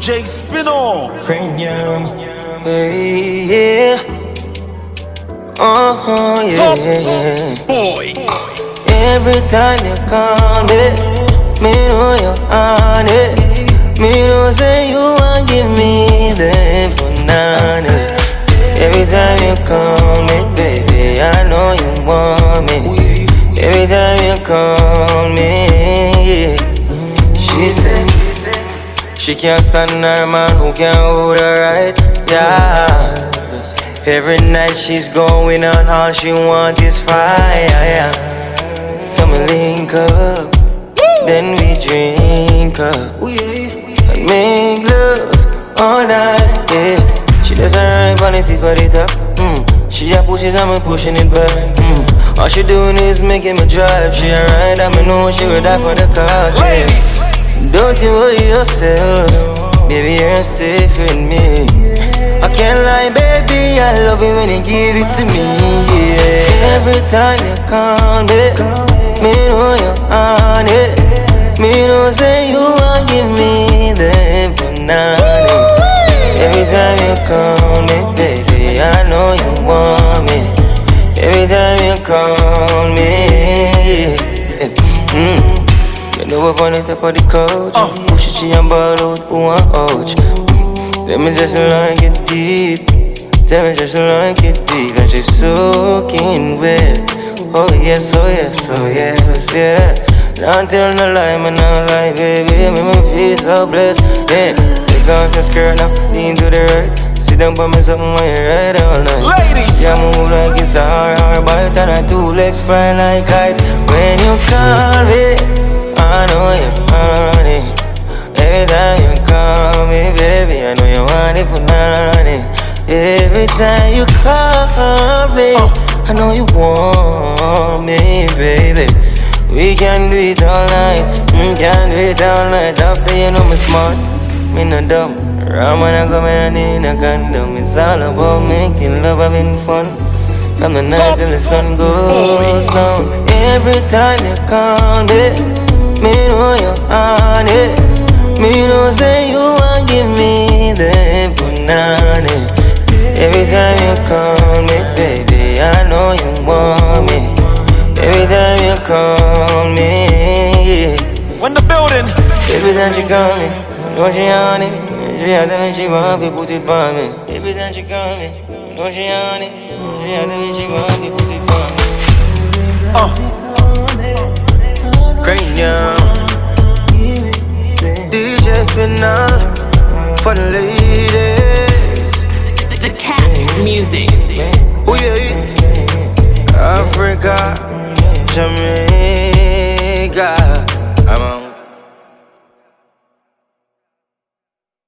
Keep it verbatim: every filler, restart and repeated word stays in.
J Spino. Cranium. Hey, yeah. Uh-huh, yeah, Top yeah. boy. Every time you call me, me know you're on it. Me know say you want give me the banana. Every time you call me, baby, I know you want me. Every time you call me, yeah. She said she can't stand her man who can't hold her right, yeah. Every night she's going on, all she wants is fire, yeah. So we link up, then we drink up and make love all night, yeah. She does her right on the tip of the top, mm. She a push it and me pushing it back, mm. All she doing is making me drive. She a ride and me know she would die for the car, yeah. Don't you worry yourself, baby, you're safe with me. I can't lie, baby, I love it when you give it to me, yeah. Every time you call me, me know you're on it. Me know say you want give me the banana. Every time you call me, baby, I know you want me. Every time you call me, yeah. mm. Bend over on the top of the couch, uh. Push it, she and ball out, who want ouch. Tell me just like it deep. Tell me just like it deep. And she's soaking wet. Oh yes, oh yes, oh yes, yeah. Don't tell no lie, man, no lie, baby. Make me feel so blessed, yeah. Take off your skirt now, lean to the right. Sit down by me something when you ride all night. Ladies, yeah, move like it's a hard, hard bite. And her two legs fly like kite. When you call me, I know you're on it. Every time you call me, baby, I know you want it for nothing. Every time you call me, I know you want me, baby. We can do it all night, we can do it all night. After you know me smart, me no dumb. Ram when I come in and in a condom. It's all about making love, having fun. From the night till the sun goes down. Every time you call me, me know you're on it. Me know say you want give me the banana. Every time you call me, baby, I know you want me. Every time you call me, yeah. when the building. Every time she call me, know she on it. She had to me she want to put it on me. Every time she call me, know she on it. She had to me she want to put it on me. Uh. Cranium. D J Spinal for the ladies. The, the, the cat music.